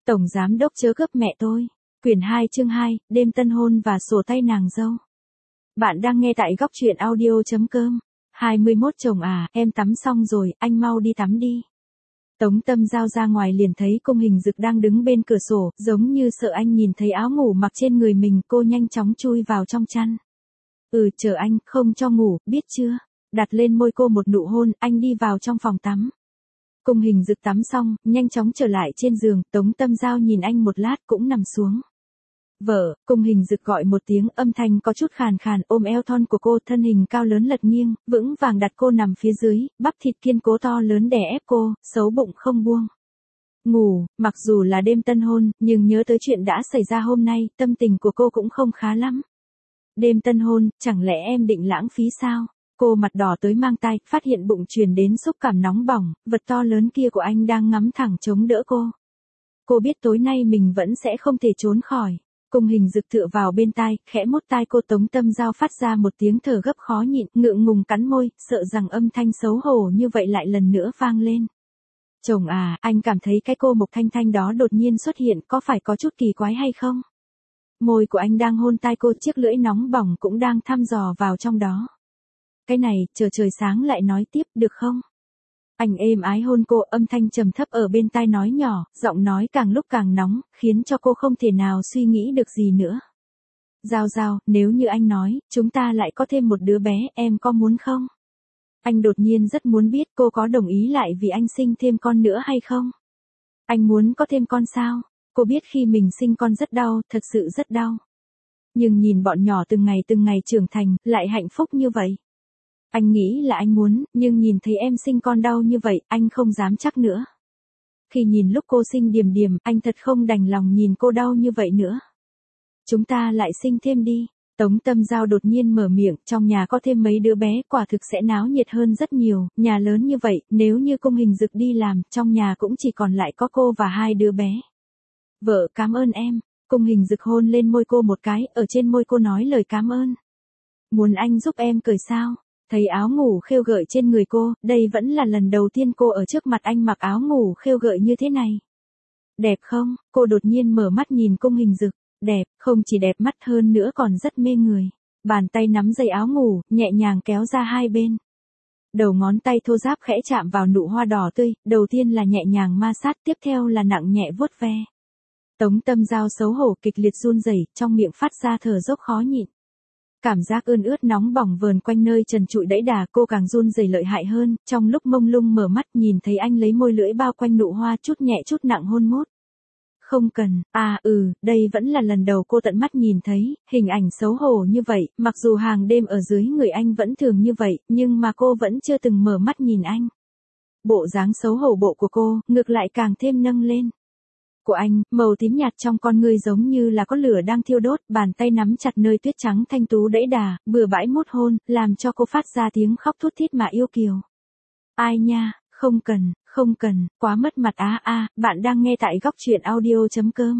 Tổng giám đốc chớ gấp mẹ tôi. Quyển 2 chương 2, đêm tân hôn và sổ tay nàng dâu. Bạn đang nghe tại góc truyện audio.com. 21 chồng à, em tắm xong rồi, anh mau đi tắm đi. Tống Tâm Giao ra ngoài liền thấy Cung Hình Dực đang đứng bên cửa sổ, giống như sợ anh nhìn thấy áo ngủ mặc trên người mình, cô nhanh chóng chui vào trong chăn. Chờ anh, không cho ngủ, biết chưa? Đặt lên môi cô một nụ hôn, anh đi vào trong phòng tắm. Cung Hình Dực tắm xong, nhanh chóng trở lại trên giường, Tống Tâm Giao nhìn anh một lát cũng nằm xuống. Vợ, Cung Hình Dực gọi một tiếng, âm thanh có chút khàn khàn, ôm eo thon của cô, thân hình cao lớn lật nghiêng, vững vàng đặt cô nằm phía dưới, bắp thịt kiên cố to lớn đè ép cô, xấu bụng không buông. Ngủ, mặc dù là đêm tân hôn, nhưng nhớ tới chuyện đã xảy ra hôm nay, tâm tình của cô cũng không khá lắm. Đêm tân hôn, chẳng lẽ em định lãng phí sao? Cô mặt đỏ tới mang tai, phát hiện bụng truyền đến xúc cảm nóng bỏng, vật to lớn kia của anh đang ngắm thẳng chống đỡ cô. Cô biết tối nay mình vẫn sẽ không thể trốn khỏi. Cung Hình Dực tựa vào bên tai, khẽ mốt tai cô. Tống Tâm Giao phát ra một tiếng thở gấp khó nhịn, ngượng ngùng cắn môi, sợ rằng âm thanh xấu hổ như vậy lại lần nữa vang lên. Chồng à, anh cảm thấy cái cô Mộc Thanh Thanh đó đột nhiên xuất hiện có phải có chút kỳ quái hay không? Môi của anh đang hôn tai cô, chiếc lưỡi nóng bỏng cũng đang thăm dò vào trong đó. Cái này, chờ trời sáng lại nói tiếp, được không? Anh êm ái hôn cô, âm thanh trầm thấp ở bên tai nói nhỏ, giọng nói càng lúc càng nóng, khiến cho cô không thể nào suy nghĩ được gì nữa. Giao Giao, nếu như anh nói, chúng ta lại có thêm một đứa bé, em có muốn không? Anh đột nhiên rất muốn biết cô có đồng ý lại vì anh sinh thêm con nữa hay không? Anh muốn có thêm con sao? Cô biết khi mình sinh con rất đau, thật sự rất đau. Nhưng nhìn bọn nhỏ từng ngày trưởng thành, lại hạnh phúc như vậy. Anh nghĩ là anh muốn, nhưng nhìn thấy em sinh con đau như vậy, anh không dám chắc nữa. Khi nhìn lúc cô sinh Điềm Điềm, anh thật không đành lòng nhìn cô đau như vậy nữa. Chúng ta lại sinh thêm đi. Tống Tâm Giao đột nhiên mở miệng, trong nhà có thêm mấy đứa bé, quả thực sẽ náo nhiệt hơn rất nhiều, nhà lớn như vậy, nếu như Cung Hình Dực đi làm, trong nhà cũng chỉ còn lại có cô và hai đứa bé. Vợ, cảm ơn em. Cung Hình Dực hôn lên môi cô một cái, ở trên môi cô nói lời cảm ơn. Muốn anh giúp em cởi sao? Thấy áo ngủ khêu gợi trên người cô, đây vẫn là lần đầu tiên cô ở trước mặt anh mặc áo ngủ khêu gợi như thế này. Đẹp không? Cô đột nhiên mở mắt nhìn Cung Hình Dực. Đẹp, không chỉ đẹp mắt hơn nữa còn rất mê người. Bàn tay nắm dây áo ngủ, nhẹ nhàng kéo ra hai bên. Đầu ngón tay thô ráp khẽ chạm vào nụ hoa đỏ tươi, đầu tiên là nhẹ nhàng ma sát, tiếp theo là nặng nhẹ vuốt ve. Tống Tâm Giao xấu hổ kịch liệt run rẩy, trong miệng phát ra thở dốc khó nhịn. Cảm giác ươn ướt nóng bỏng vờn quanh nơi trần trụi đẫy đà, cô càng run rẩy lợi hại hơn, trong lúc mông lung mở mắt nhìn thấy anh lấy môi lưỡi bao quanh nụ hoa, chút nhẹ chút nặng hôn mốt. Không cần, đây vẫn là lần đầu cô tận mắt nhìn thấy, hình ảnh xấu hổ như vậy, mặc dù hàng đêm ở dưới người anh vẫn thường như vậy, nhưng mà cô vẫn chưa từng mở mắt nhìn anh. Bộ dáng xấu hổ bộ của cô, ngược lại càng thêm nâng lên. Của anh, màu tím nhạt trong con ngươi giống như là có lửa đang thiêu đốt, bàn tay nắm chặt nơi tuyết trắng thanh tú đẫy đà, bừa bãi mút hôn, làm cho cô phát ra tiếng khóc thút thít mà yêu kiều. Ai nha, không cần, quá mất mặt bạn đang nghe tại góc truyện audio.com.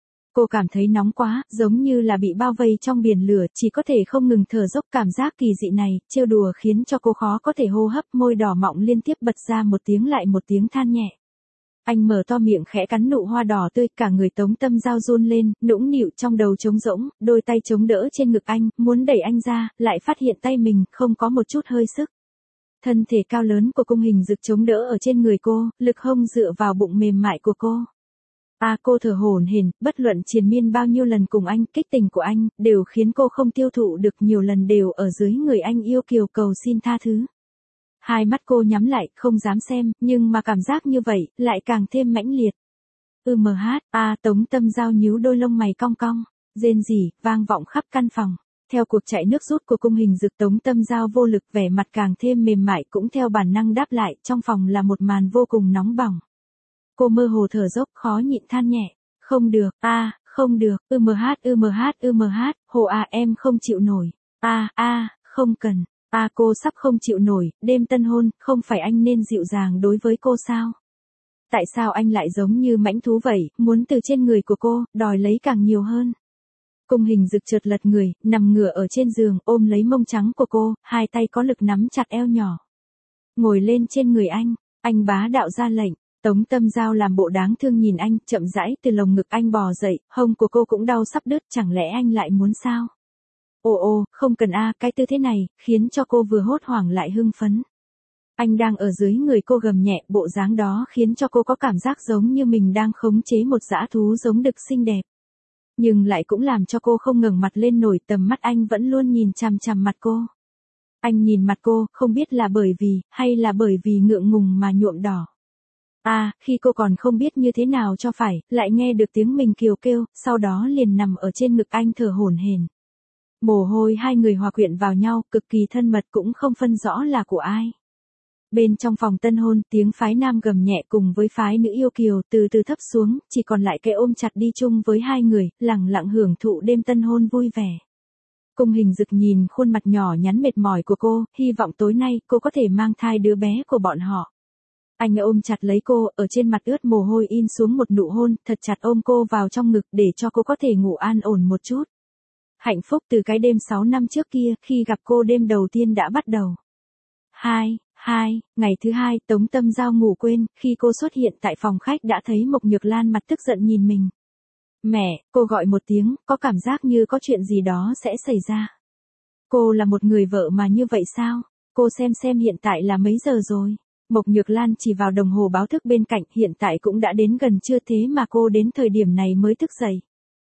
Cô cảm thấy nóng quá, giống như là bị bao vây trong biển lửa, chỉ có thể không ngừng thở dốc. Cảm giác kỳ dị này, trêu đùa khiến cho cô khó có thể hô hấp, môi đỏ mọng liên tiếp bật ra một tiếng lại một tiếng than nhẹ. Anh mở to miệng khẽ cắn nụ hoa đỏ tươi, cả người Tống Tâm Giao run lên, nũng nịu trong đầu trống rỗng, đôi tay chống đỡ trên ngực anh, muốn đẩy anh ra, lại phát hiện tay mình không có một chút hơi sức. Thân thể cao lớn của Cung Hình Dực chống đỡ ở trên người cô, lực hông dựa vào bụng mềm mại của cô. Cô thở hổn hển, bất luận triền miên bao nhiêu lần cùng anh, kích tình của anh, đều khiến cô không tiêu thụ được, nhiều lần đều ở dưới người anh yêu kiều cầu xin tha thứ. Hai mắt cô nhắm lại, không dám xem, nhưng mà cảm giác như vậy, lại càng thêm mãnh liệt. Tống Tâm Giao nhíu đôi lông mày cong cong, rên rỉ, vang vọng khắp căn phòng. Theo cuộc chạy nước rút của Cung Hình Dực, Tống Tâm Giao vô lực, vẻ mặt càng thêm mềm mại, cũng theo bản năng đáp lại, trong phòng là một màn vô cùng nóng bỏng. Cô mơ hồ thở dốc, khó nhịn than nhẹ, không được, không được, em không chịu nổi, không cần, cô sắp không chịu nổi, đêm tân hôn, không phải anh nên dịu dàng đối với cô sao? Tại sao anh lại giống như mãnh thú vậy, muốn từ trên người của cô, đòi lấy càng nhiều hơn? Cung Hình Dực chợt lật người, nằm ngửa ở trên giường, ôm lấy mông trắng của cô, hai tay có lực nắm chặt eo nhỏ. Ngồi lên trên người anh bá đạo ra lệnh, Tống Tâm Giao làm bộ đáng thương nhìn anh, chậm rãi từ lồng ngực anh bò dậy, hông của cô cũng đau sắp đứt, chẳng lẽ anh lại muốn sao? Ồ, không cần cái tư thế này, khiến cho cô vừa hốt hoảng lại hưng phấn. Anh đang ở dưới người cô gầm nhẹ, bộ dáng đó khiến cho cô có cảm giác giống như mình đang khống chế một dã thú giống đực xinh đẹp. Nhưng lại cũng làm cho cô không ngẩng mặt lên nổi, tầm mắt anh vẫn luôn nhìn chằm chằm mặt cô. Anh nhìn mặt cô, không biết là bởi vì, hay là bởi vì ngượng ngùng mà nhuộm đỏ. Khi cô còn không biết như thế nào cho phải, lại nghe được tiếng mình kiều kêu, sau đó liền nằm ở trên ngực anh thở hổn hển. Mồ hôi hai người hòa quyện vào nhau, cực kỳ thân mật cũng không phân rõ là của ai. Bên trong phòng tân hôn, tiếng phái nam gầm nhẹ cùng với phái nữ yêu kiều từ từ thấp xuống, chỉ còn lại cái ôm chặt đi chung với hai người, lặng lặng hưởng thụ đêm tân hôn vui vẻ. Cung Hình Dực nhìn khuôn mặt nhỏ nhắn mệt mỏi của cô, hy vọng tối nay cô có thể mang thai đứa bé của bọn họ. Anh ôm chặt lấy cô, ở trên mặt ướt mồ hôi in xuống một nụ hôn, thật chặt ôm cô vào trong ngực để cho cô có thể ngủ an ổn một chút. Hạnh phúc từ cái đêm 6 năm trước kia, khi gặp cô đêm đầu tiên đã bắt đầu. Ngày thứ hai, Tống Tâm Giao ngủ quên, khi cô xuất hiện tại phòng khách đã thấy Mộc Nhược Lan mặt tức giận nhìn mình. Mẹ, cô gọi một tiếng, có cảm giác như có chuyện gì đó sẽ xảy ra. Cô là một người vợ mà như vậy sao? Cô xem hiện tại là mấy giờ rồi? Mộc Nhược Lan chỉ vào đồng hồ báo thức bên cạnh, hiện tại cũng đã đến gần trưa thế mà cô đến thời điểm này mới thức dậy.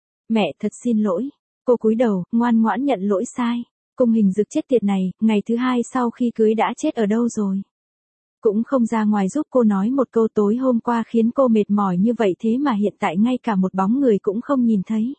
Mẹ thật xin lỗi. Cô cúi đầu, ngoan ngoãn nhận lỗi sai. Cung Hình Dực chết tiệt này, ngày thứ hai sau khi cưới đã chết ở đâu rồi? Cũng không ra ngoài giúp cô nói một câu tối hôm qua khiến cô mệt mỏi như vậy thế mà hiện tại ngay cả một bóng người cũng không nhìn thấy.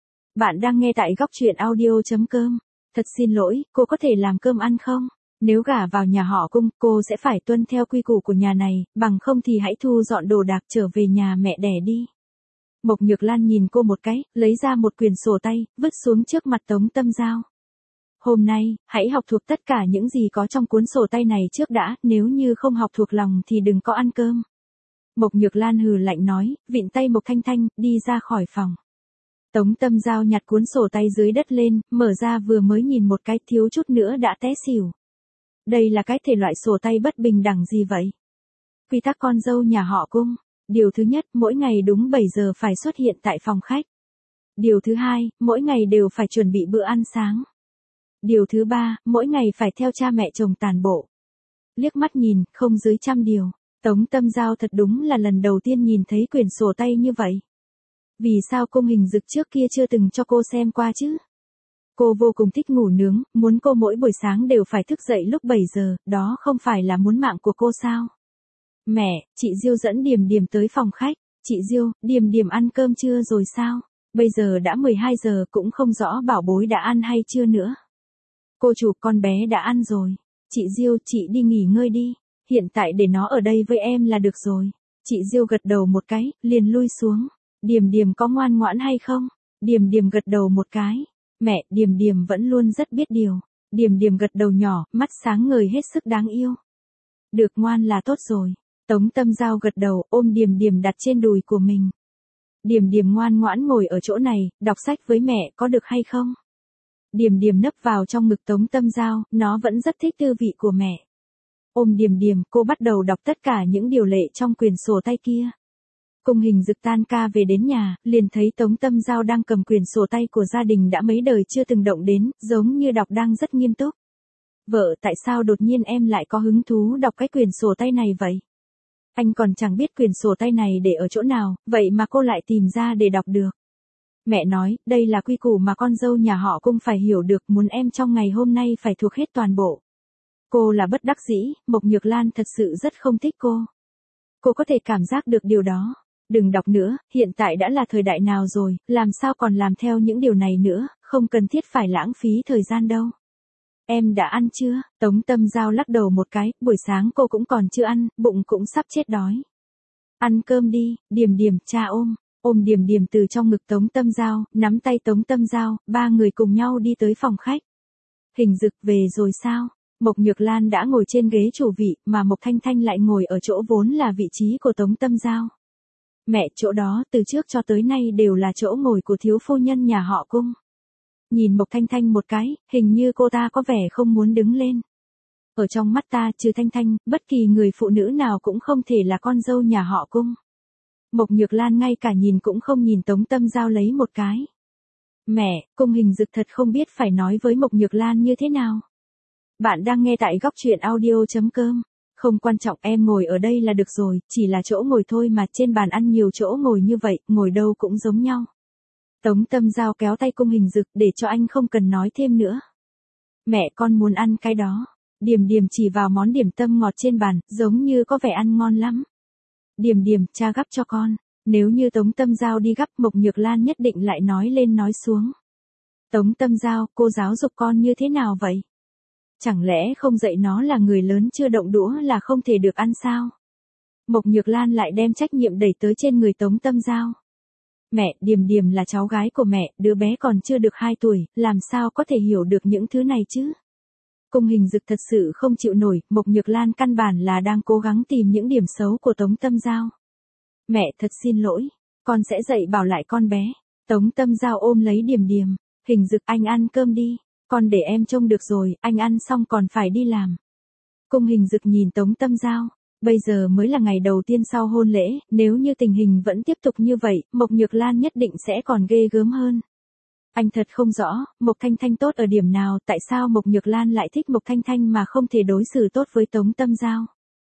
Bạn đang nghe tại góc truyện audio.com. Thật xin lỗi, cô có thể làm cơm ăn không? Nếu gả vào nhà họ Cung, cô sẽ phải tuân theo quy củ của nhà này, bằng không thì hãy thu dọn đồ đạc trở về nhà mẹ đẻ đi. Mộc Nhược Lan nhìn cô một cái, lấy ra một quyển sổ tay, vứt xuống trước mặt Tống Tâm Giao. Hôm nay, hãy học thuộc tất cả những gì có trong cuốn sổ tay này trước đã, nếu như không học thuộc lòng thì đừng có ăn cơm. Mộc Nhược Lan hừ lạnh nói, vịn tay Mộc Thanh Thanh, đi ra khỏi phòng. Tống Tâm Giao nhặt cuốn sổ tay dưới đất lên, mở ra vừa mới nhìn một cái thiếu chút nữa đã té xỉu. Đây là cái thể loại sổ tay bất bình đẳng gì vậy? Quy tắc con dâu nhà họ Cung. Điều thứ nhất, mỗi ngày đúng 7 giờ phải xuất hiện tại phòng khách. Điều thứ hai, mỗi ngày đều phải chuẩn bị bữa ăn sáng. Điều thứ ba, mỗi ngày phải theo cha mẹ chồng tàn bộ. Liếc mắt nhìn, không dưới 100 điều. Tống Tâm Giao thật đúng là lần đầu tiên nhìn thấy quyển sổ tay như vậy. Vì sao Cung Hình Dực trước kia chưa từng cho cô xem qua chứ? Cô vô cùng thích ngủ nướng, muốn cô mỗi buổi sáng đều phải thức dậy lúc 7 giờ, đó không phải là muốn mạng của cô sao? Mẹ, chị Diêu dẫn Điềm Điềm tới phòng khách. Chị Diêu, Điềm Điềm ăn cơm chưa rồi sao? Bây giờ đã 12 giờ cũng không rõ bảo bối đã ăn hay chưa nữa. Cô chủ, con bé đã ăn rồi. Chị Diêu, chị đi nghỉ ngơi đi. Hiện tại để nó ở đây với em là được rồi. Chị Diêu gật đầu một cái, liền lui xuống. Điềm Điềm có ngoan ngoãn hay không? Điềm Điềm gật đầu một cái. Mẹ, Điềm Điềm vẫn luôn rất biết điều. Điềm Điềm gật đầu nhỏ, mắt sáng ngời hết sức đáng yêu. Được, ngoan là tốt rồi. Tống Tâm Giao gật đầu, ôm Điềm Điềm đặt trên đùi của mình. Điềm Điềm ngoan ngoãn ngồi ở chỗ này, đọc sách với mẹ có được hay không? Điềm Điềm nấp vào trong ngực Tống Tâm Giao, nó vẫn rất thích tư vị của mẹ. Ôm Điềm Điềm, cô bắt đầu đọc tất cả những điều lệ trong quyển sổ tay kia. Cung Hình Dực tan ca về đến nhà, liền thấy Tống Tâm Giao đang cầm quyển sổ tay của gia đình đã mấy đời chưa từng động đến, giống như đọc đang rất nghiêm túc. Vợ, tại sao đột nhiên em lại có hứng thú đọc cái quyển sổ tay này vậy? Anh còn chẳng biết quyển sổ tay này để ở chỗ nào, vậy mà cô lại tìm ra để đọc được. Mẹ nói, đây là quy củ mà con dâu nhà họ Cung phải hiểu được, muốn em trong ngày hôm nay phải thuộc hết toàn bộ. Cô là bất đắc dĩ, Mộc Nhược Lan thật sự rất không thích cô. Cô có thể cảm giác được điều đó. Đừng đọc nữa, hiện tại đã là thời đại nào rồi, làm sao còn làm theo những điều này nữa, không cần thiết phải lãng phí thời gian đâu. Em đã ăn chưa? Tống Tâm Giao lắc đầu một cái, buổi sáng cô cũng còn chưa ăn, bụng cũng sắp chết đói. Ăn cơm đi, Điềm Điềm, cha ôm Điềm Điềm từ trong ngực Tống Tâm Giao, nắm tay Tống Tâm Giao, ba người cùng nhau đi tới phòng khách. Hình Dực về rồi sao? Mộc Nhược Lan đã ngồi trên ghế chủ vị, mà Mộc Thanh Thanh lại ngồi ở chỗ vốn là vị trí của Tống Tâm Giao. Mẹ, chỗ đó từ trước cho tới nay đều là chỗ ngồi của thiếu phu nhân nhà họ Cung. Nhìn Mộc Thanh Thanh một cái, hình như cô ta có vẻ không muốn đứng lên. Ở trong mắt ta trừ Thanh Thanh, bất kỳ người phụ nữ nào cũng không thể là con dâu nhà họ Cung. Mộc Nhược Lan ngay cả nhìn cũng không nhìn Tống Tâm Giao lấy một cái. Mẹ, Cung Hình Dực thật không biết phải nói với Mộc Nhược Lan như thế nào. Bạn đang nghe tại góc truyện audio.com. Không quan trọng, em ngồi ở đây là được rồi, chỉ là chỗ ngồi thôi mà, trên bàn ăn nhiều chỗ ngồi như vậy, ngồi đâu cũng giống nhau. Tống Tâm Giao kéo tay Cung Hình Dực để cho anh không cần nói thêm nữa. Mẹ, con muốn ăn cái đó. Điềm Điềm chỉ vào món điểm tâm ngọt trên bàn, giống như có vẻ ăn ngon lắm. Điềm Điềm, cha gắp cho con. Nếu như Tống Tâm Giao đi gắp, Mộc Nhược Lan nhất định lại nói lên nói xuống. Tống Tâm Giao, cô giáo dục con như thế nào vậy? Chẳng lẽ không dạy nó là người lớn chưa động đũa là không thể được ăn sao? Mộc Nhược Lan lại đem trách nhiệm đẩy tới trên người Tống Tâm Giao. Mẹ, Điềm Điềm là cháu gái của mẹ, đứa bé còn chưa được 2 tuổi, làm sao có thể hiểu được những thứ này chứ? Cung Hình Dực thật sự không chịu nổi, Mộc Nhược Lan căn bản là đang cố gắng tìm những điểm xấu của Tống Tâm Giao. Mẹ, thật xin lỗi, con sẽ dạy bảo lại con bé. Tống Tâm Giao ôm lấy Điềm Điềm. Hình Dực, anh ăn cơm đi, con để em trông được rồi, anh ăn xong còn phải đi làm. Cung Hình Dực nhìn Tống Tâm Giao. Bây giờ mới là ngày đầu tiên sau hôn lễ, nếu như tình hình vẫn tiếp tục như vậy, Mộc Nhược Lan nhất định sẽ còn ghê gớm hơn. Anh thật không rõ, Mộc Thanh Thanh tốt ở điểm nào, tại sao Mộc Nhược Lan lại thích Mộc Thanh Thanh mà không thể đối xử tốt với Tống Tâm Giao.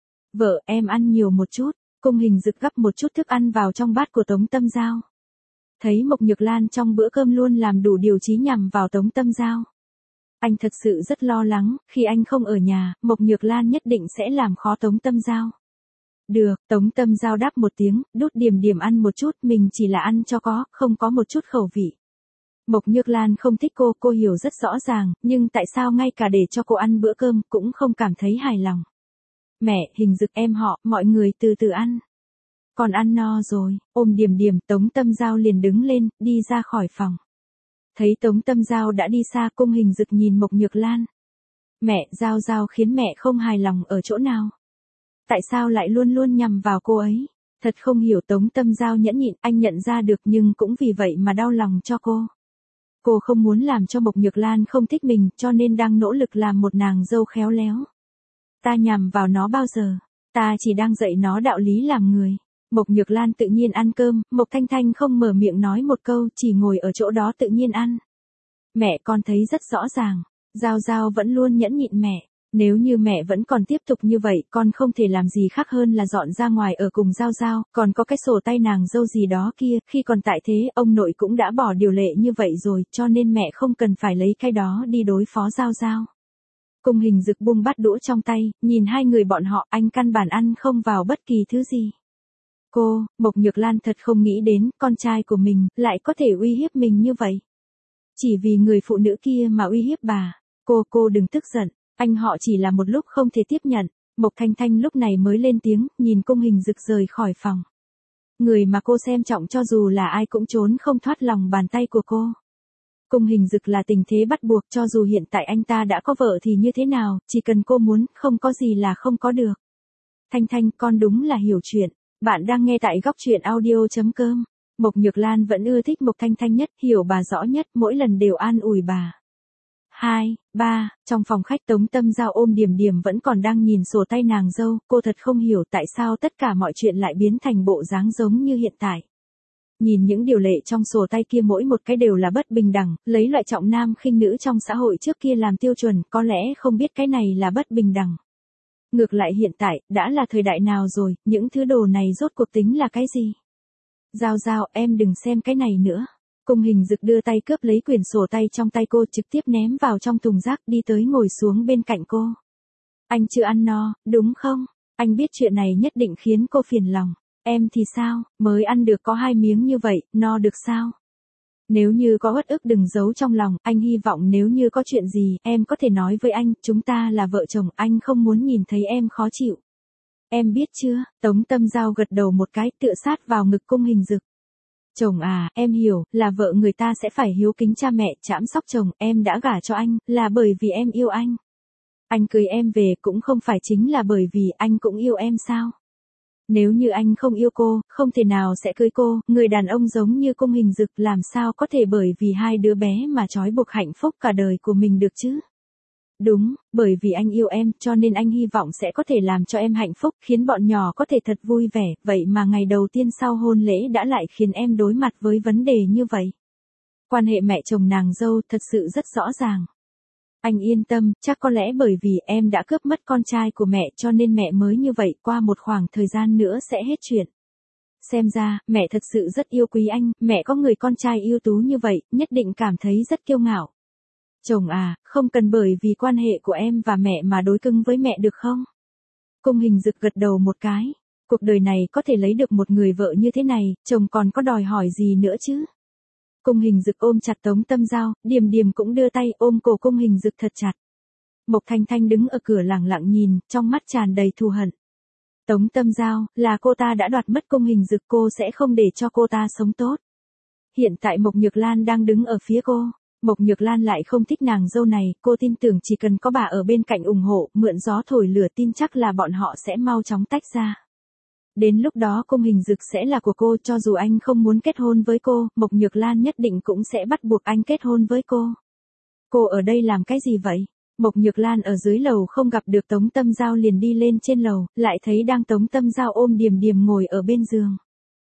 Vợ, em ăn nhiều một chút. Cung Hình Dực gắp một chút thức ăn vào trong bát của Tống Tâm Giao. Thấy Mộc Nhược Lan trong bữa cơm luôn làm đủ điều chí nhằm vào Tống Tâm Giao. Anh thật sự rất lo lắng, khi anh không ở nhà, Mộc Nhược Lan nhất định sẽ làm khó Tống Tâm Giao. Được, Tống Tâm Giao đáp một tiếng, đút Điềm Điềm ăn một chút, mình chỉ là ăn cho có, không có một chút khẩu vị. Mộc Nhược Lan không thích cô hiểu rất rõ ràng, nhưng tại sao ngay cả để cho cô ăn bữa cơm, cũng không cảm thấy hài lòng. Mẹ, Hình Dực, em họ, mọi người từ từ ăn. Con ăn no rồi, ôm Điềm Điềm, Tống Tâm Giao liền đứng lên, đi ra khỏi phòng. Thấy Tống Tâm Giao đã đi xa, Cung Hình Dực nhìn Mộc Nhược Lan. Mẹ, Giao Giao khiến mẹ không hài lòng ở chỗ nào? Tại sao lại luôn luôn nhằm vào cô ấy? Thật không hiểu. Tống Tâm Giao nhẫn nhịn, anh nhận ra được nhưng cũng vì vậy mà đau lòng cho cô. Cô không muốn làm cho Mộc Nhược Lan không thích mình, cho nên đang nỗ lực làm một nàng dâu khéo léo. Ta nhằm vào nó bao giờ? Ta chỉ đang dạy nó đạo lý làm người. Mộc Nhược Lan tự nhiên ăn cơm, Mộc Thanh Thanh không mở miệng nói một câu, chỉ ngồi ở chỗ đó tự nhiên ăn. Mẹ, con thấy rất rõ ràng, Giao Giao vẫn luôn nhẫn nhịn mẹ. Nếu như mẹ vẫn còn tiếp tục như vậy, con không thể làm gì khác hơn là dọn ra ngoài ở cùng Giao Giao, còn có cái sổ tay nàng dâu gì đó kia, khi còn tại thế, ông nội cũng đã bỏ điều lệ như vậy rồi, cho nên mẹ không cần phải lấy cái đó đi đối phó Giao Giao. Cung Hình Dực buông bát đũa trong tay, nhìn hai người bọn họ, anh căn bản ăn không vào bất kỳ thứ gì. Mộc Nhược Lan thật không nghĩ đến, con trai của mình, lại có thể uy hiếp mình như vậy. Chỉ vì người phụ nữ kia mà uy hiếp bà. Cô đừng tức giận, anh họ chỉ là một lúc không thể tiếp nhận. Mộc Thanh Thanh lúc này mới lên tiếng, nhìn Cung Hình Dực rời khỏi phòng. Người mà cô xem trọng cho dù là ai cũng trốn không thoát lòng bàn tay của cô. Cung Hình Dực là tình thế bắt buộc, cho dù hiện tại anh ta đã có vợ thì như thế nào, chỉ cần cô muốn, không có gì là không có được. Thanh Thanh, con đúng là hiểu chuyện. Bạn đang nghe tại góc truyện audio.com. Mộc Nhược Lan vẫn ưa thích Mộc Thanh Thanh nhất, hiểu bà rõ nhất, mỗi lần đều an ủi bà. 2, 3, trong phòng khách Tống Tâm Giao ôm Điềm Điềm vẫn còn đang nhìn sổ tay nàng dâu, cô thật không hiểu tại sao tất cả mọi chuyện lại biến thành bộ dáng giống như hiện tại. Nhìn những điều lệ trong sổ tay kia mỗi một cái đều là bất bình đẳng, lấy loại trọng nam khinh nữ trong xã hội trước kia làm tiêu chuẩn, có lẽ không biết cái này là bất bình đẳng. Ngược lại hiện tại, đã là thời đại nào rồi, những thứ đồ này rốt cuộc tính là cái gì? Giao Giao, em đừng xem cái này nữa. Cung Hình Dực đưa tay cướp lấy quyển sổ tay trong tay cô, trực tiếp ném vào trong thùng rác, đi tới ngồi xuống bên cạnh cô. Anh chưa ăn no, đúng không? Anh biết chuyện này nhất định khiến cô phiền lòng. Em thì sao, mới ăn được có 2 miếng như vậy, no được sao? Nếu như có uất ức đừng giấu trong lòng, anh hy vọng nếu như có chuyện gì, em có thể nói với anh, chúng ta là vợ chồng, anh không muốn nhìn thấy em khó chịu. Em biết chưa? Tống Tâm Giao gật đầu một cái, tựa sát vào ngực Cung Hình Dực. Chồng à, em hiểu, là vợ người ta sẽ phải hiếu kính cha mẹ, chăm sóc chồng, em đã gả cho anh, là bởi vì em yêu anh. Anh cưới em về cũng không phải chính là bởi vì anh cũng yêu em sao? Nếu như anh không yêu cô, không thể nào sẽ cưới cô, người đàn ông giống như Cung Hình Dực làm sao có thể bởi vì 2 đứa bé mà trói buộc hạnh phúc cả đời của mình được chứ? Đúng, bởi vì anh yêu em cho nên anh hy vọng sẽ có thể làm cho em hạnh phúc, khiến bọn nhỏ có thể thật vui vẻ, vậy mà ngày đầu tiên sau hôn lễ đã lại khiến em đối mặt với vấn đề như vậy. Quan hệ mẹ chồng nàng dâu thật sự rất rõ ràng. Anh yên tâm, chắc có lẽ bởi vì em đã cướp mất con trai của mẹ cho nên mẹ mới như vậy, qua một khoảng thời gian nữa sẽ hết chuyện. Xem ra, mẹ thật sự rất yêu quý anh, mẹ có người con trai ưu tú như vậy, nhất định cảm thấy rất kiêu ngạo. Chồng à, không cần bởi vì quan hệ của em và mẹ mà đối cứng với mẹ được không? Cung Hình Dực gật đầu một cái. Cuộc đời này có thể lấy được một người vợ như thế này, chồng còn có đòi hỏi gì nữa chứ? Cung Hình Dực ôm chặt Tống Tâm Giao, Điềm Điềm cũng đưa tay ôm cổ Cung Hình Dực thật chặt. Mộc Thanh Thanh đứng ở cửa lẳng lặng nhìn, trong mắt tràn đầy thù hận. Tống Tâm Giao, là cô ta đã đoạt mất Cung Hình Dực, cô sẽ không để cho cô ta sống tốt. Hiện tại Mộc Nhược Lan đang đứng ở phía cô. Mộc Nhược Lan lại không thích nàng dâu này, cô tin tưởng chỉ cần có bà ở bên cạnh ủng hộ, mượn gió thổi lửa, tin chắc là bọn họ sẽ mau chóng tách ra. Đến lúc đó Cung Hình Dực sẽ là của cô, cho dù anh không muốn kết hôn với cô, Mộc Nhược Lan nhất định cũng sẽ bắt buộc anh kết hôn với cô. Cô ở đây làm cái gì vậy? Mộc Nhược Lan ở dưới lầu không gặp được Tống Tâm Giao liền đi lên trên lầu, lại thấy đang Tống Tâm Giao ôm Điềm Điềm ngồi ở bên giường.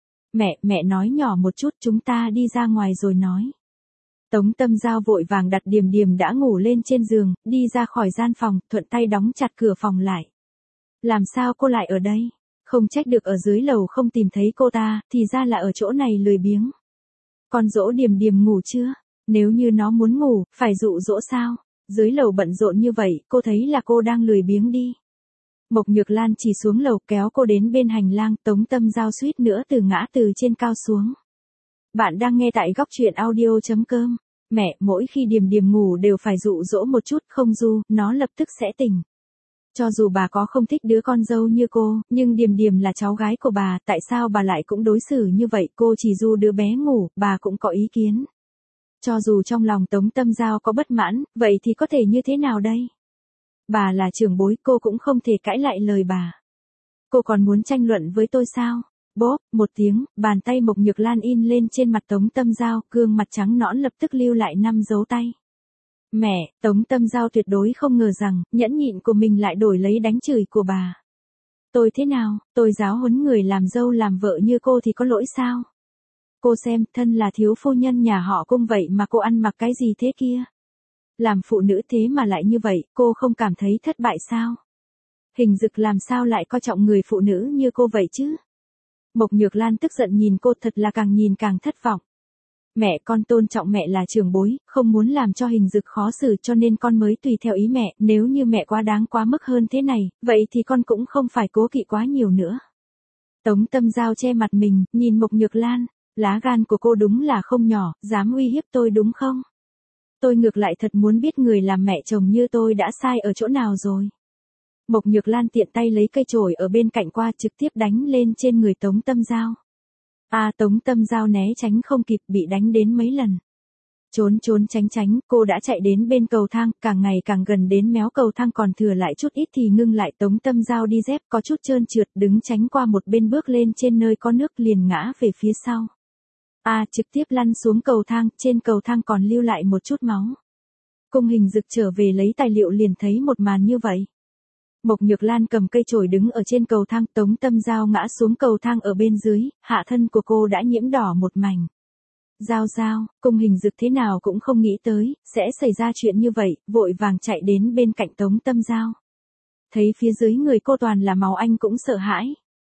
Mẹ nói nhỏ một chút, chúng ta đi ra ngoài rồi nói. Tống Tâm Giao vội vàng đặt Điềm Điềm đã ngủ lên trên giường, đi ra khỏi gian phòng, thuận tay đóng chặt cửa phòng lại. Làm sao cô lại ở đây? Không trách được ở dưới lầu không tìm thấy cô ta, thì ra là ở chỗ này lười biếng. Con dỗ Điềm Điềm ngủ chưa? Nếu như nó muốn ngủ, phải dụ dỗ sao? Dưới lầu bận rộn như vậy, cô thấy là cô đang lười biếng đi. Mộc Nhược Lan chỉ xuống lầu kéo cô đến bên hành lang, Tống Tâm Giao suýt nữa từ ngã từ trên cao xuống. Bạn đang nghe tại góc truyện audio.com. Mẹ, mỗi khi Điềm Điềm ngủ đều phải dụ dỗ một chút, không du, nó lập tức sẽ tỉnh. Cho dù bà có không thích đứa con dâu như cô, nhưng Điềm Điềm là cháu gái của bà, tại sao bà lại cũng đối xử như vậy, cô chỉ du đứa bé ngủ, bà cũng có ý kiến. Cho dù trong lòng Tống Tâm Giao có bất mãn, vậy thì có thể như thế nào đây? Bà là trưởng bối, cô cũng không thể cãi lại lời bà. Cô còn muốn tranh luận với tôi sao? Bốp, một tiếng, bàn tay Mộc Nhược Lan in lên trên mặt Tống Tâm Giao, gương mặt trắng nõn lập tức lưu lại 5 dấu tay. Mẹ, Tống Tâm Giao tuyệt đối không ngờ rằng, nhẫn nhịn của mình lại đổi lấy đánh chửi của bà. Tôi thế nào, tôi giáo huấn người làm dâu làm vợ như cô thì có lỗi sao? Cô xem, thân là thiếu phu nhân nhà họ Cung vậy mà cô ăn mặc cái gì thế kia? Làm phụ nữ thế mà lại như vậy, cô không cảm thấy thất bại sao? Hình Dực làm sao lại coi trọng người phụ nữ như cô vậy chứ? Mộc Nhược Lan tức giận nhìn cô, thật là càng nhìn càng thất vọng. Mẹ, con tôn trọng mẹ là trưởng bối, không muốn làm cho Hình Dực khó xử cho nên con mới tùy theo ý mẹ, nếu như mẹ quá đáng quá mức hơn thế này, vậy thì con cũng không phải cố kỵ quá nhiều nữa. Tống Tâm Giao che mặt mình, nhìn Mộc Nhược Lan, lá gan của cô đúng là không nhỏ, dám uy hiếp tôi đúng không? Tôi ngược lại thật muốn biết người làm mẹ chồng như tôi đã sai ở chỗ nào rồi. Mộc Nhược Lan tiện tay lấy cây chổi ở bên cạnh qua trực tiếp đánh lên trên người Tống Tâm Giao. Tống Tâm Giao né tránh không kịp, bị đánh đến mấy lần. Trốn tránh, cô đã chạy đến bên cầu thang, càng ngày càng gần đến méo cầu thang còn thừa lại chút ít thì ngưng lại. Tống Tâm Giao đi dép có chút trơn trượt, đứng tránh qua một bên bước lên trên nơi có nước liền ngã về phía sau. Trực tiếp lăn xuống cầu thang, trên cầu thang còn lưu lại một chút máu. Cung Hình Dực trở về lấy tài liệu liền thấy một màn như vậy. Mộc Nhược Lan cầm cây chổi đứng ở trên cầu thang, Tống Tâm Giao ngã xuống cầu thang ở bên dưới, hạ thân của cô đã nhiễm đỏ một mảnh. Giao, Cung Hình Dực thế nào cũng không nghĩ tới, sẽ xảy ra chuyện như vậy, vội vàng chạy đến bên cạnh Tống Tâm Giao. Thấy phía dưới người cô toàn là máu anh cũng sợ hãi.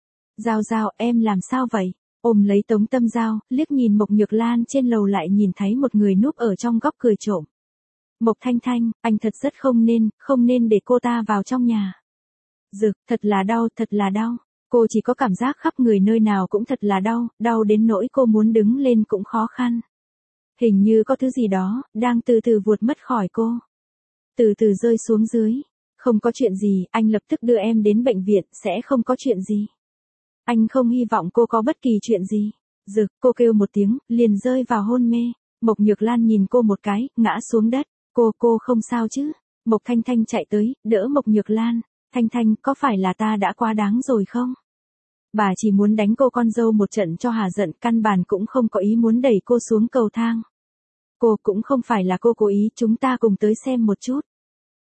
Giao, em làm sao vậy? Ôm lấy Tống Tâm Giao, liếc nhìn Mộc Nhược Lan trên lầu lại nhìn thấy một người núp ở trong góc cười trộm. Mộc Thanh Thanh, anh thật rất không nên để cô ta vào trong nhà. Dực, thật là đau. Cô chỉ có cảm giác khắp người nơi nào cũng thật là đau đến nỗi cô muốn đứng lên cũng khó khăn. Hình như có thứ gì đó, đang từ từ vụt mất khỏi cô. Từ từ rơi xuống dưới. Không có chuyện gì, anh lập tức đưa em đến bệnh viện, sẽ không có chuyện gì. Anh không hy vọng cô có bất kỳ chuyện gì. Dực, cô kêu một tiếng, liền rơi vào hôn mê. Mộc Nhược Lan nhìn cô một cái, ngã xuống đất. Cô không sao chứ? Mộc Thanh Thanh chạy tới, đỡ Mộc Nhược Lan. Thanh, có phải là ta đã quá đáng rồi không? Bà chỉ muốn đánh cô con dâu một trận cho hà giận, căn bản cũng không có ý muốn đẩy cô xuống cầu thang. Cô cũng không phải là cô cố ý, chúng ta cùng tới xem một chút.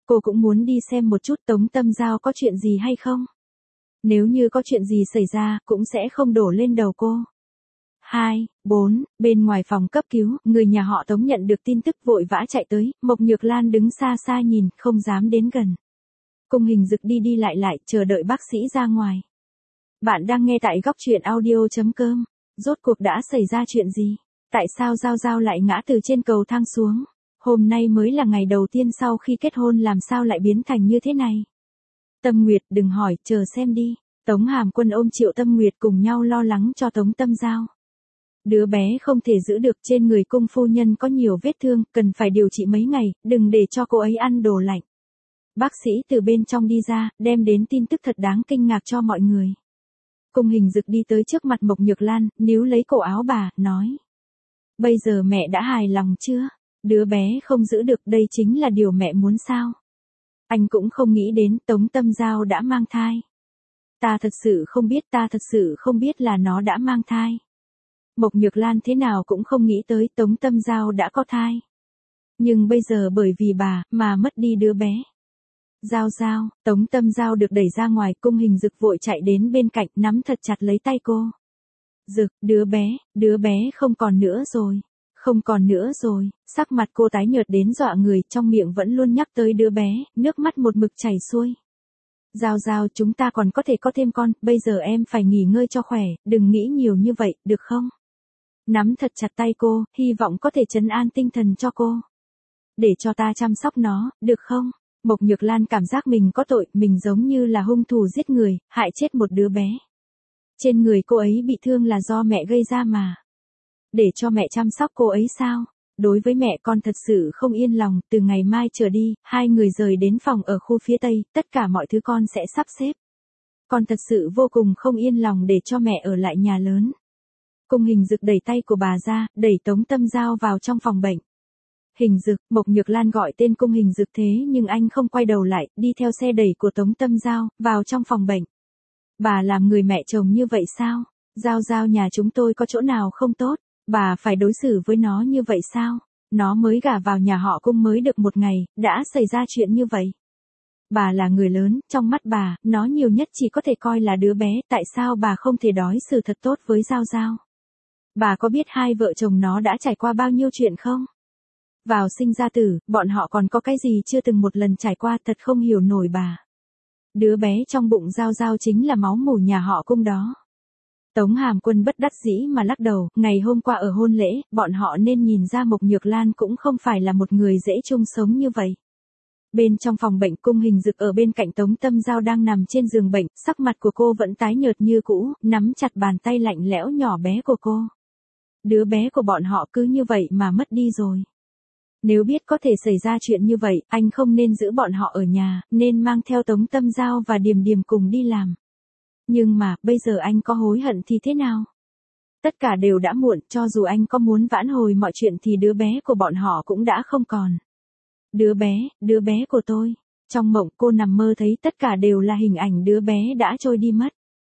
cô cũng muốn đi xem một chút Tống Tâm Giao có chuyện gì hay không. Nếu như có chuyện gì xảy ra, cũng sẽ không đổ lên đầu cô. 2, 4, bên ngoài phòng cấp cứu, người nhà họ Tống nhận được tin tức vội vã chạy tới, Mộc Nhược Lan đứng xa xa nhìn, không dám đến gần. Cung Hình Dực đi đi lại, chờ đợi bác sĩ ra ngoài. Bạn đang nghe tại góc truyện audio.com. Rốt cuộc đã xảy ra chuyện gì? Tại sao Giao Giao lại ngã từ trên cầu thang xuống? Hôm nay mới là ngày đầu tiên sau khi kết hôn, làm sao lại biến thành như thế này? Tâm Nguyệt, đừng hỏi, chờ xem đi. Tống Hàm Quân ôm Triệu Tâm Nguyệt cùng nhau lo lắng cho Tống Tâm Giao. Đứa bé không thể giữ được, trên người cung phu nhân có nhiều vết thương, cần phải điều trị mấy ngày, đừng để cho cô ấy ăn đồ lạnh. Bác sĩ từ bên trong đi ra, đem đến tin tức thật đáng kinh ngạc cho mọi người. Cung Hình Dực đi tới trước mặt Mộc Nhược Lan, níu lấy cổ áo bà, nói. Bây giờ mẹ đã hài lòng chưa? Đứa bé không giữ được, đây chính là điều mẹ muốn sao? Anh cũng không nghĩ đến Tống Tâm Giao đã mang thai. Ta thật sự không biết là nó đã mang thai. Mộc Nhược Lan thế nào cũng không nghĩ tới Tống Tâm Giao đã có thai. Nhưng bây giờ bởi vì bà mà mất đi đứa bé. Giao, Tống Tâm Giao được đẩy ra ngoài, Cung Hình Dực vội chạy đến bên cạnh, nắm thật chặt lấy tay cô. Dực, đứa bé không còn nữa rồi, sắc mặt cô tái nhợt đến dọa người, trong miệng vẫn luôn nhắc tới đứa bé, nước mắt một mực chảy xuôi. Giao, chúng ta còn có thể có thêm con, bây giờ em phải nghỉ ngơi cho khỏe, đừng nghĩ nhiều như vậy, được không? Nắm thật chặt tay cô, hy vọng có thể trấn an tinh thần cho cô. Để cho ta chăm sóc nó, được không? Mộc Nhược Lan cảm giác mình có tội, mình giống như là hung thủ giết người, hại chết một đứa bé. Trên người cô ấy bị thương là do mẹ gây ra mà. Để cho mẹ chăm sóc cô ấy sao? Đối với mẹ con thật sự không yên lòng, từ ngày mai trở đi, hai người rời đến phòng ở khu phía Tây, tất cả mọi thứ con sẽ sắp xếp. Con thật sự vô cùng không yên lòng để cho mẹ ở lại nhà lớn. Cung Hình Dực đẩy tay của bà ra, đẩy Tống Tâm Giao vào trong phòng bệnh. Hình Dực, Mộc Nhược Lan gọi tên Cung Hình Dực thế nhưng anh không quay đầu lại, đi theo xe đẩy của Tống Tâm Giao, vào trong phòng bệnh. Bà làm người mẹ chồng như vậy sao? Giao, nhà chúng tôi có chỗ nào không tốt? Bà phải đối xử với nó như vậy sao? Nó mới gả vào nhà họ Cung mới được một ngày, đã xảy ra chuyện như vậy. Bà là người lớn, trong mắt bà, nó nhiều nhất chỉ có thể coi là đứa bé, tại sao bà không thể đối xử thật tốt với Giao? Bà có biết hai vợ chồng nó đã trải qua bao nhiêu chuyện không? Vào sinh ra tử, bọn họ còn có cái gì chưa từng một lần trải qua, thật không hiểu nổi bà. Đứa bé trong bụng Giao chính là máu mủ nhà họ Cung đó. Tống Hàm Quân bất đắc dĩ mà lắc đầu, ngày hôm qua ở hôn lễ, bọn họ nên nhìn ra Mộc Nhược Lan cũng không phải là một người dễ chung sống như vậy. Bên trong phòng bệnh, Cung Hình Dực ở bên cạnh Tống Tâm Giao đang nằm trên giường bệnh, sắc mặt của cô vẫn tái nhợt như cũ, nắm chặt bàn tay lạnh lẽo nhỏ bé của cô. Đứa bé của bọn họ cứ như vậy mà mất đi rồi. Nếu biết có thể xảy ra chuyện như vậy, anh không nên giữ bọn họ ở nhà, nên mang theo Tống Tâm Giao và Điềm Điềm cùng đi làm. Nhưng mà, bây giờ anh có hối hận thì thế nào? Tất cả đều đã muộn, cho dù anh có muốn vãn hồi mọi chuyện thì đứa bé của bọn họ cũng đã không còn. Đứa bé của tôi. Trong mộng cô nằm mơ thấy tất cả đều là hình ảnh đứa bé đã trôi đi mất.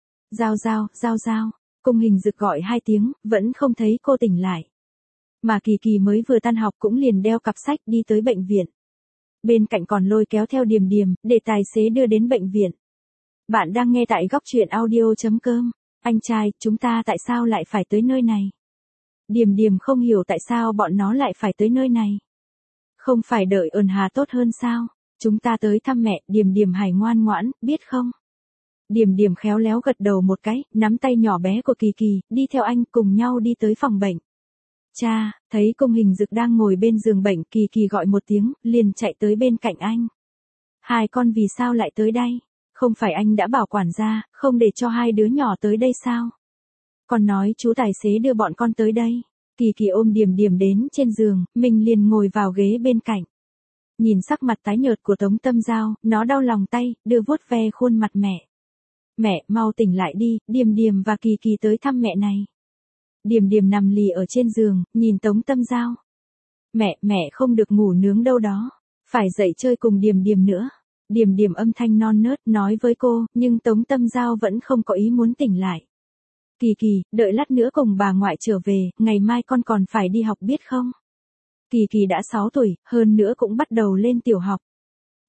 Giao. Cung Hình Dực gọi 2 tiếng, vẫn không thấy cô tỉnh lại. Mà Kỳ Kỳ mới vừa tan học cũng liền đeo cặp sách đi tới bệnh viện. Bên cạnh còn lôi kéo theo Điềm Điềm, để tài xế đưa đến bệnh viện. Bạn đang nghe tại góc truyện audio.com. Anh trai, chúng ta tại sao lại phải tới nơi này? Điềm không hiểu tại sao bọn nó lại phải tới nơi này. Không phải đợi ơn Hà tốt hơn sao? Chúng ta tới thăm mẹ, Điềm hãy ngoan ngoãn, biết không? Điềm khéo léo gật đầu một cái, nắm tay nhỏ bé của Kỳ Kỳ, đi theo anh cùng nhau đi tới phòng bệnh. Cha, thấy Cung Hình Dực đang ngồi bên giường bệnh, Kỳ Kỳ gọi một tiếng, liền chạy tới bên cạnh anh. Hai con vì sao lại tới đây? Không phải anh đã bảo quản gia, không để cho hai đứa nhỏ tới đây sao? Con nói chú tài xế đưa bọn con tới đây. Kỳ Kỳ ôm Điềm đến trên giường, mình liền ngồi vào ghế bên cạnh. Nhìn sắc mặt tái nhợt của Tống Tâm Giao, nó đau lòng tay, đưa vuốt ve khuôn mặt mẹ. Mẹ, mau tỉnh lại đi, Điềm và Kỳ Kỳ tới thăm mẹ này. Điềm nằm lì ở trên giường, nhìn Tống Tâm Giao. Mẹ không được ngủ nướng đâu đó. Phải dậy chơi cùng Điềm nữa. Điềm âm thanh non nớt nói với cô, nhưng Tống Tâm Giao vẫn không có ý muốn tỉnh lại. Kỳ, đợi lát nữa cùng bà ngoại trở về, ngày mai con còn phải đi học biết không? Kỳ đã 6 tuổi, hơn nữa cũng bắt đầu lên tiểu học.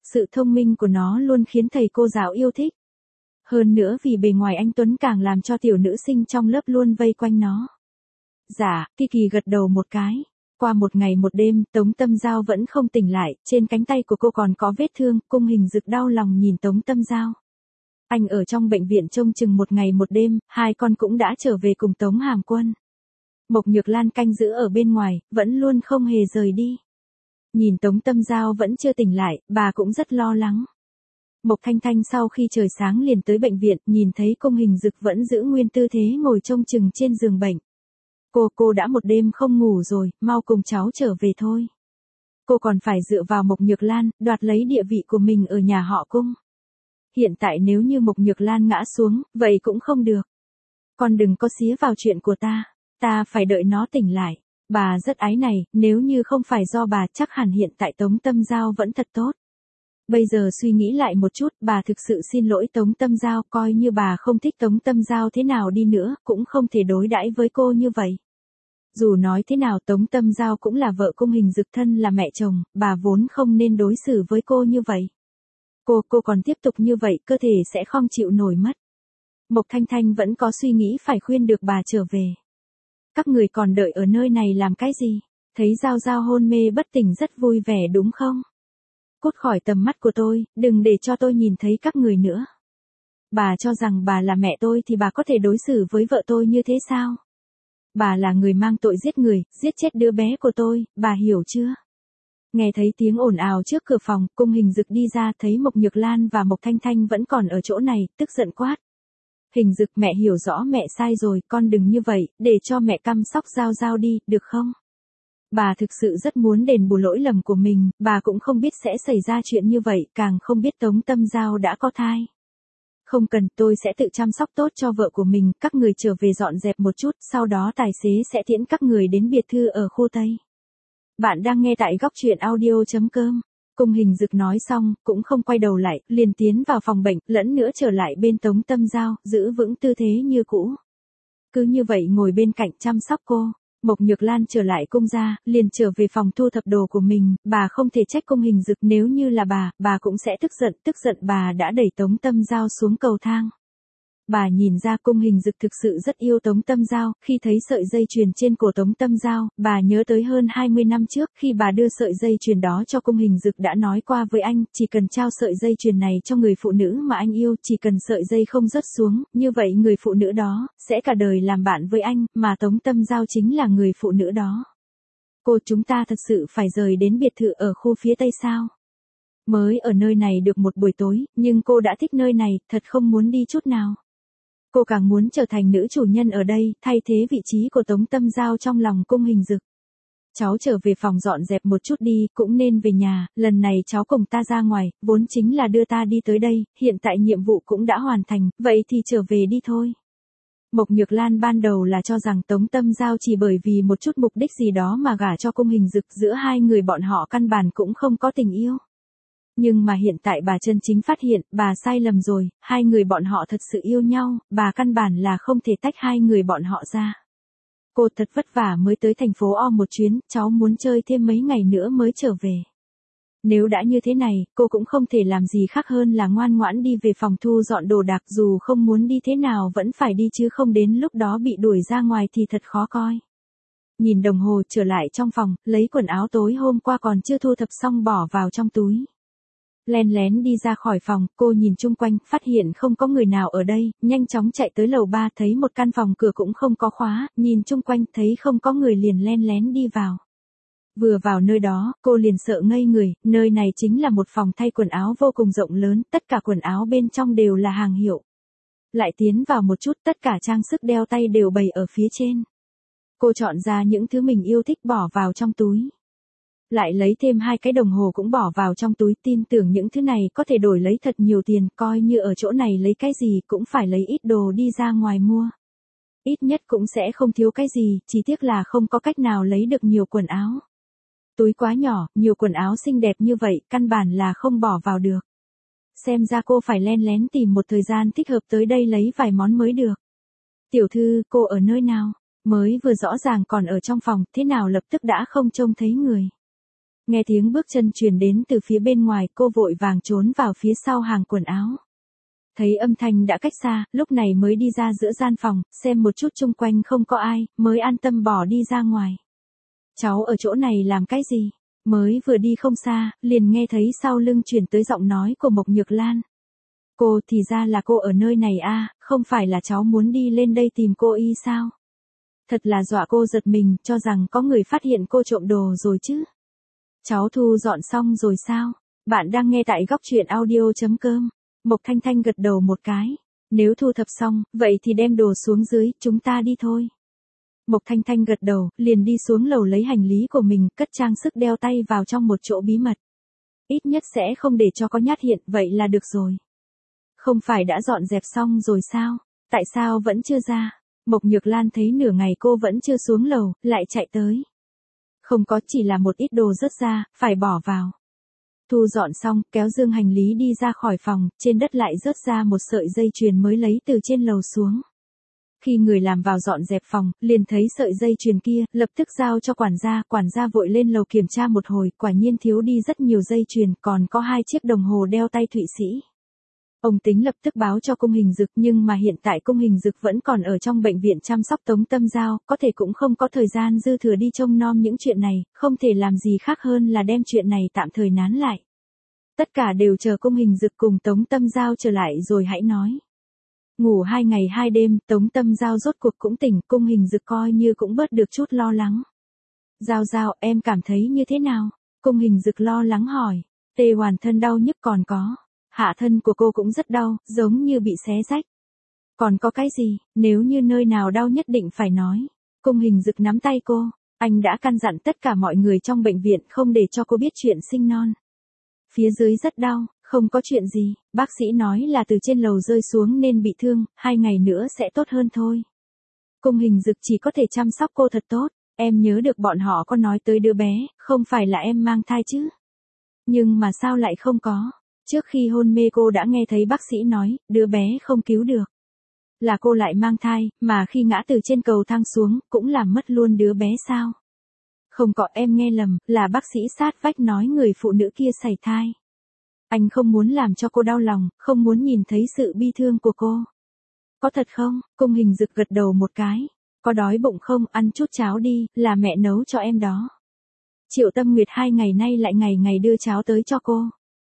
Sự thông minh của nó luôn khiến thầy cô giáo yêu thích. Hơn nữa vì bề ngoài anh Tuấn càng làm cho tiểu nữ sinh trong lớp luôn vây quanh nó. Dạ, Kiki gật đầu một cái. Qua một ngày một đêm, Tống Tâm Giao vẫn không tỉnh lại, trên cánh tay của cô còn có vết thương, Cung Hình Dực đau lòng nhìn Tống Tâm Giao. Anh ở trong bệnh viện trông chừng một ngày một đêm, hai con cũng đã trở về cùng Tống Hàm Quân. Mộc Nhược Lan canh giữ ở bên ngoài, vẫn luôn không hề rời đi. Nhìn Tống Tâm Giao vẫn chưa tỉnh lại, bà cũng rất lo lắng. Mộc Thanh Thanh sau khi trời sáng liền tới bệnh viện, nhìn thấy Cung Hình Dực vẫn giữ nguyên tư thế ngồi trông chừng trên giường bệnh. Cô đã một đêm không ngủ rồi, mau cùng cháu trở về thôi. Cô còn phải dựa vào Mộc Nhược Lan, đoạt lấy địa vị của mình ở nhà họ Cung. Hiện tại nếu như Mộc Nhược Lan ngã xuống, vậy cũng không được. Con đừng có xía vào chuyện của ta phải đợi nó tỉnh lại. Bà rất áy này, nếu như không phải do bà chắc hẳn hiện tại Tống Tâm Giao vẫn thật tốt. Bây giờ suy nghĩ lại một chút, bà thực sự xin lỗi Tống Tâm Giao, coi như bà không thích Tống Tâm Giao thế nào đi nữa, cũng không thể đối đãi với cô như vậy. Dù nói thế nào Tống Tâm Giao cũng là vợ Cung Hình Dực, thân là mẹ chồng, bà vốn không nên đối xử với cô như vậy. Cô còn tiếp tục như vậy, cơ thể sẽ không chịu nổi mất. Mộc Thanh Thanh vẫn có suy nghĩ phải khuyên được bà trở về. Các người còn đợi ở nơi này làm cái gì? Thấy Giao Giao hôn mê bất tỉnh rất vui vẻ đúng không? Cút khỏi tầm mắt của tôi, đừng để cho tôi nhìn thấy các người nữa. Bà cho rằng bà là mẹ tôi thì bà có thể đối xử với vợ tôi như thế sao? Bà là người mang tội giết người, giết chết đứa bé của tôi, bà hiểu chưa? Nghe thấy tiếng ồn ào trước cửa phòng, Cung Hình Dực đi ra thấy Mộc Nhược Lan và Mộc Thanh Thanh vẫn còn ở chỗ này, tức giận quát. Hình Dực, mẹ hiểu rõ mẹ sai rồi, con đừng như vậy, để cho mẹ chăm sóc Giao Giao đi, được không? Bà thực sự rất muốn đền bù lỗi lầm của mình, bà cũng không biết sẽ xảy ra chuyện như vậy, càng không biết Tống Tâm Giao đã có thai. Không cần, tôi sẽ tự chăm sóc tốt cho vợ của mình, các người trở về dọn dẹp một chút, sau đó tài xế sẽ tiễn các người đến biệt thự ở khu Tây. Bạn đang nghe tại góc truyện audio.com. Cung Hình Dực nói xong, cũng không quay đầu lại, liền tiến vào phòng bệnh, lẫn nữa trở lại bên Tống Tâm Giao, giữ vững tư thế như cũ. Cứ như vậy ngồi bên cạnh chăm sóc cô. Mộc Nhược Lan trở lại cung gia, liền trở về phòng thu thập đồ của mình, bà không thể trách Cung Hình Dực, nếu như là bà cũng sẽ tức giận bà đã đẩy Tống Tâm Giao xuống cầu thang. Bà nhìn ra Cung Hình Dực thực sự rất yêu Tống Tâm Giao, khi thấy sợi dây chuyền trên cổ Tống Tâm Giao, bà nhớ tới hơn 20 năm trước khi bà đưa sợi dây chuyền đó cho Cung Hình Dực đã nói qua với anh, chỉ cần trao sợi dây chuyền này cho người phụ nữ mà anh yêu, chỉ cần sợi dây không rớt xuống, như vậy người phụ nữ đó, sẽ cả đời làm bạn với anh, mà Tống Tâm Giao chính là người phụ nữ đó. Chúng ta thật sự phải rời đến biệt thự ở khu phía Tây sao? Mới ở nơi này được một buổi tối, nhưng cô đã thích nơi này, thật không muốn đi chút nào. Cô càng muốn trở thành nữ chủ nhân ở đây, thay thế vị trí của Tống Tâm Giao trong lòng Cung Hình Dực. Cháu trở về phòng dọn dẹp một chút đi, cũng nên về nhà, lần này cháu cùng ta ra ngoài, vốn chính là đưa ta đi tới đây, hiện tại nhiệm vụ cũng đã hoàn thành, vậy thì trở về đi thôi. Mộc Nhược Lan ban đầu là cho rằng Tống Tâm Giao chỉ bởi vì một chút mục đích gì đó mà gả cho Cung Hình Dực, giữa hai người bọn họ căn bản cũng không có tình yêu. Nhưng mà hiện tại bà chân chính phát hiện, bà sai lầm rồi, hai người bọn họ thật sự yêu nhau, bà căn bản là không thể tách hai người bọn họ ra. Cô thật vất vả mới tới thành phố O một chuyến, cháu muốn chơi thêm mấy ngày nữa mới trở về. Nếu đã như thế này, cô cũng không thể làm gì khác hơn là ngoan ngoãn đi về phòng thu dọn đồ đạc, dù không muốn đi thế nào vẫn phải đi chứ không đến lúc đó bị đuổi ra ngoài thì thật khó coi. Nhìn đồng hồ trở lại trong phòng, lấy quần áo tối hôm qua còn chưa thu thập xong bỏ vào trong túi. Len lén đi ra khỏi phòng, cô nhìn chung quanh, phát hiện không có người nào ở đây, nhanh chóng chạy tới lầu 3 thấy một căn phòng cửa cũng không có khóa, nhìn chung quanh thấy không có người liền len lén đi vào. Vừa vào nơi đó, cô liền sợ ngây người, nơi này chính là một phòng thay quần áo vô cùng rộng lớn, tất cả quần áo bên trong đều là hàng hiệu. Lại tiến vào một chút, tất cả trang sức đeo tay đều bày ở phía trên. Cô chọn ra những thứ mình yêu thích bỏ vào trong túi. Lại lấy thêm 2 cái đồng hồ cũng bỏ vào trong túi, tin tưởng những thứ này có thể đổi lấy thật nhiều tiền, coi như ở chỗ này lấy cái gì cũng phải lấy ít đồ đi ra ngoài mua. Ít nhất cũng sẽ không thiếu cái gì, chỉ tiếc là không có cách nào lấy được nhiều quần áo. Túi quá nhỏ, nhiều quần áo xinh đẹp như vậy, căn bản là không bỏ vào được. Xem ra cô phải len lén tìm một thời gian thích hợp tới đây lấy vài món mới được. Tiểu thư, cô ở nơi nào? Mới vừa rõ ràng còn ở trong phòng, thế nào lập tức đã không trông thấy người. Nghe tiếng bước chân truyền đến từ phía bên ngoài, cô vội vàng trốn vào phía sau hàng quần áo. Thấy âm thanh đã cách xa, lúc này mới đi ra giữa gian phòng, xem một chút chung quanh không có ai, mới an tâm bỏ đi ra ngoài. Cháu ở chỗ này làm cái gì? Mới vừa đi không xa, liền nghe thấy sau lưng truyền tới giọng nói của Mộc Nhược Lan. Cô thì ra là cô ở nơi này à, không phải là cháu muốn đi lên đây tìm cô y sao? Thật là dọa cô giật mình, cho rằng có người phát hiện cô trộm đồ rồi chứ. Cháu thu dọn xong rồi sao? Bạn đang nghe tại góc truyện audio.com. Mộc Thanh Thanh gật đầu một cái. Nếu thu thập xong, vậy thì đem đồ xuống dưới, chúng ta đi thôi. Mộc Thanh Thanh gật đầu, liền đi xuống lầu lấy hành lý của mình, cất trang sức đeo tay vào trong một chỗ bí mật. Ít nhất sẽ không để cho có nhát hiện, vậy là được rồi. Không phải đã dọn dẹp xong rồi sao? Tại sao vẫn chưa ra? Mộc Nhược Lan thấy nửa ngày cô vẫn chưa xuống lầu, lại chạy tới. Không có, chỉ là một ít đồ rớt ra, phải bỏ vào. Thu dọn xong, kéo dương hành lý đi ra khỏi phòng, trên đất lại rớt ra một sợi dây chuyền mới lấy từ trên lầu xuống. Khi người làm vào dọn dẹp phòng, liền thấy sợi dây chuyền kia, lập tức giao cho quản gia vội lên lầu kiểm tra một hồi, quả nhiên thiếu đi rất nhiều dây chuyền, còn có 2 chiếc đồng hồ đeo tay Thụy Sĩ. Ông tính lập tức báo cho Cung Hình Dực, nhưng mà hiện tại Cung Hình Dực vẫn còn ở trong bệnh viện chăm sóc Tống Tâm Giao, có thể cũng không có thời gian dư thừa đi trông nom những chuyện này, không thể làm gì khác hơn là đem chuyện này tạm thời nán lại. Tất cả đều chờ Cung Hình Dực cùng Tống Tâm Giao trở lại rồi hãy nói. Ngủ 2 ngày 2 đêm, Tống Tâm Giao rốt cuộc cũng tỉnh, Cung Hình Dực coi như cũng bớt được chút lo lắng. Giao Giao, em cảm thấy như thế nào? Cung Hình Dực lo lắng hỏi. Tê hoàn thân đau nhức còn có. Hạ thân của cô cũng rất đau, giống như bị xé rách. Còn có cái gì, nếu như nơi nào đau nhất định phải nói. Cung Hình Dực nắm tay cô, anh đã căn dặn tất cả mọi người trong bệnh viện không để cho cô biết chuyện sinh non. Phía dưới rất đau, không có chuyện gì, bác sĩ nói là từ trên lầu rơi xuống nên bị thương, 2 ngày nữa sẽ tốt hơn thôi. Cung Hình Dực chỉ có thể chăm sóc cô thật tốt, em nhớ được bọn họ có nói tới đứa bé, không phải là em mang thai chứ. Nhưng mà sao lại không có? Trước khi hôn mê cô đã nghe thấy bác sĩ nói, đứa bé không cứu được. Là cô lại mang thai, mà khi ngã từ trên cầu thang xuống, cũng làm mất luôn đứa bé sao? Không có, em nghe lầm, là bác sĩ sát vách nói người phụ nữ kia sảy thai. Anh không muốn làm cho cô đau lòng, không muốn nhìn thấy sự bi thương của cô. Có thật không? Cung Hình Dực gật đầu một cái. Có đói bụng không, ăn chút cháo đi, là mẹ nấu cho em đó. Triệu Tâm Nguyệt 2 ngày nay lại ngày ngày đưa cháo tới cho cô.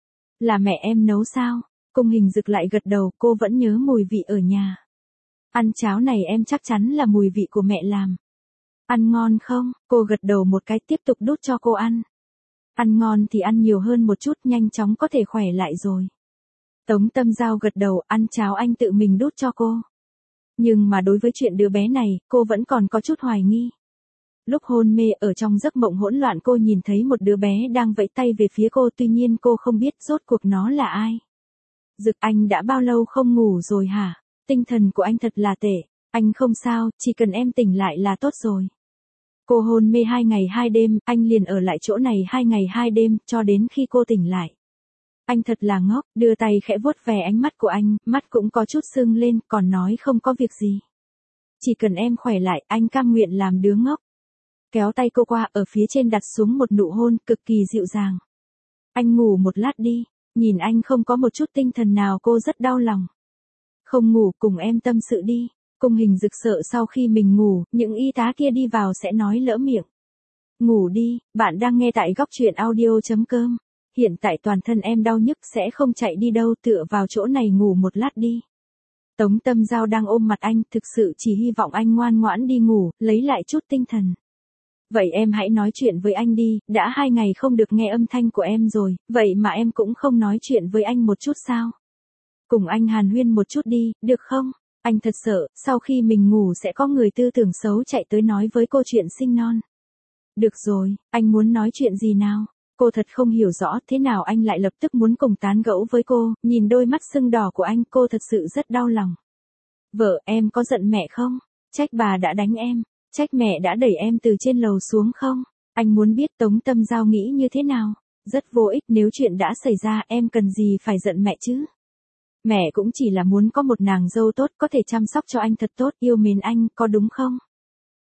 Là mẹ em nấu sao? Cung Hình Dực lại gật đầu, cô vẫn nhớ mùi vị ở nhà. Ăn cháo này em chắc chắn là mùi vị của mẹ làm. Ăn ngon không? Cô gật đầu một cái tiếp tục đút cho cô ăn. Ăn ngon thì ăn nhiều hơn một chút, nhanh chóng có thể khỏe lại rồi. Tống Tâm Giao gật đầu, ăn cháo anh tự mình đút cho cô. Nhưng mà đối với chuyện đứa bé này, cô vẫn còn có chút hoài nghi. Lúc hôn mê ở trong giấc mộng hỗn loạn cô nhìn thấy một đứa bé đang vẫy tay về phía cô, tuy nhiên cô không biết rốt cuộc nó là ai. Dực, anh đã bao lâu không ngủ rồi hả? Tinh thần của anh thật là tệ. Anh không sao, chỉ cần em tỉnh lại là tốt rồi. Cô hôn mê 2 ngày 2 đêm, anh liền ở lại chỗ này 2 ngày 2 đêm, cho đến khi cô tỉnh lại. Anh thật là ngốc, đưa tay khẽ vuốt về ánh mắt của anh, mắt cũng có chút sưng lên, còn nói không có việc gì. Chỉ cần em khỏe lại, anh cam nguyện làm đứa ngốc. Kéo tay cô qua, ở phía trên đặt xuống một nụ hôn cực kỳ dịu dàng. Anh ngủ một lát đi, nhìn anh không có một chút tinh thần nào, cô rất đau lòng. Không ngủ, cùng em tâm sự đi. Cung Hình Dực sợ sau khi mình ngủ, những y tá kia đi vào sẽ nói lỡ miệng. Ngủ đi, bạn đang nghe tại góc truyện audio.com. Hiện tại toàn thân em đau nhức, sẽ không chạy đi đâu, tựa vào chỗ này ngủ một lát đi. Tống Tâm Giao đang ôm mặt anh, thực sự chỉ hy vọng anh ngoan ngoãn đi ngủ, lấy lại chút tinh thần. Vậy em hãy nói chuyện với anh đi, đã 2 ngày không được nghe âm thanh của em rồi, vậy mà em cũng không nói chuyện với anh một chút sao? Cùng anh hàn huyên một chút đi, được không? Anh thật sợ, sau khi mình ngủ sẽ có người tư tưởng xấu chạy tới nói với cô chuyện sinh non. Được rồi, anh muốn nói chuyện gì nào? Cô thật không hiểu rõ thế nào anh lại lập tức muốn cùng tán gẫu với cô, nhìn đôi mắt sưng đỏ của anh, cô thật sự rất đau lòng. Vợ, em có giận mẹ không? Trách bà đã đánh em, trách mẹ đã đẩy em từ trên lầu xuống không? Anh muốn biết Tống Tâm Giao nghĩ như thế nào? Rất vô ích, nếu chuyện đã xảy ra em cần gì phải giận mẹ chứ? Mẹ cũng chỉ là muốn có một nàng dâu tốt, có thể chăm sóc cho anh thật tốt, yêu mến anh, có đúng không?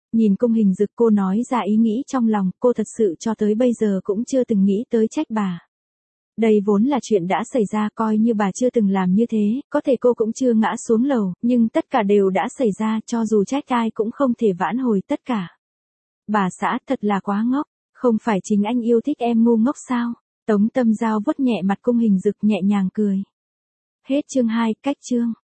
Nhìn cung hình dực cô nói ra ý nghĩ trong lòng, cô thật sự cho tới bây giờ cũng chưa từng nghĩ tới trách bà. Đây vốn là chuyện đã xảy ra, coi như bà chưa từng làm như thế, có thể cô cũng chưa ngã xuống lầu, nhưng tất cả đều đã xảy ra, cho dù trách ai cũng không thể vãn hồi tất cả. Bà xã thật là quá ngốc, không phải chính anh yêu thích em ngu ngốc sao? Tống Tâm Giao vuốt nhẹ mặt cung hình dực nhẹ nhàng cười. Hết chương 2, cách chương.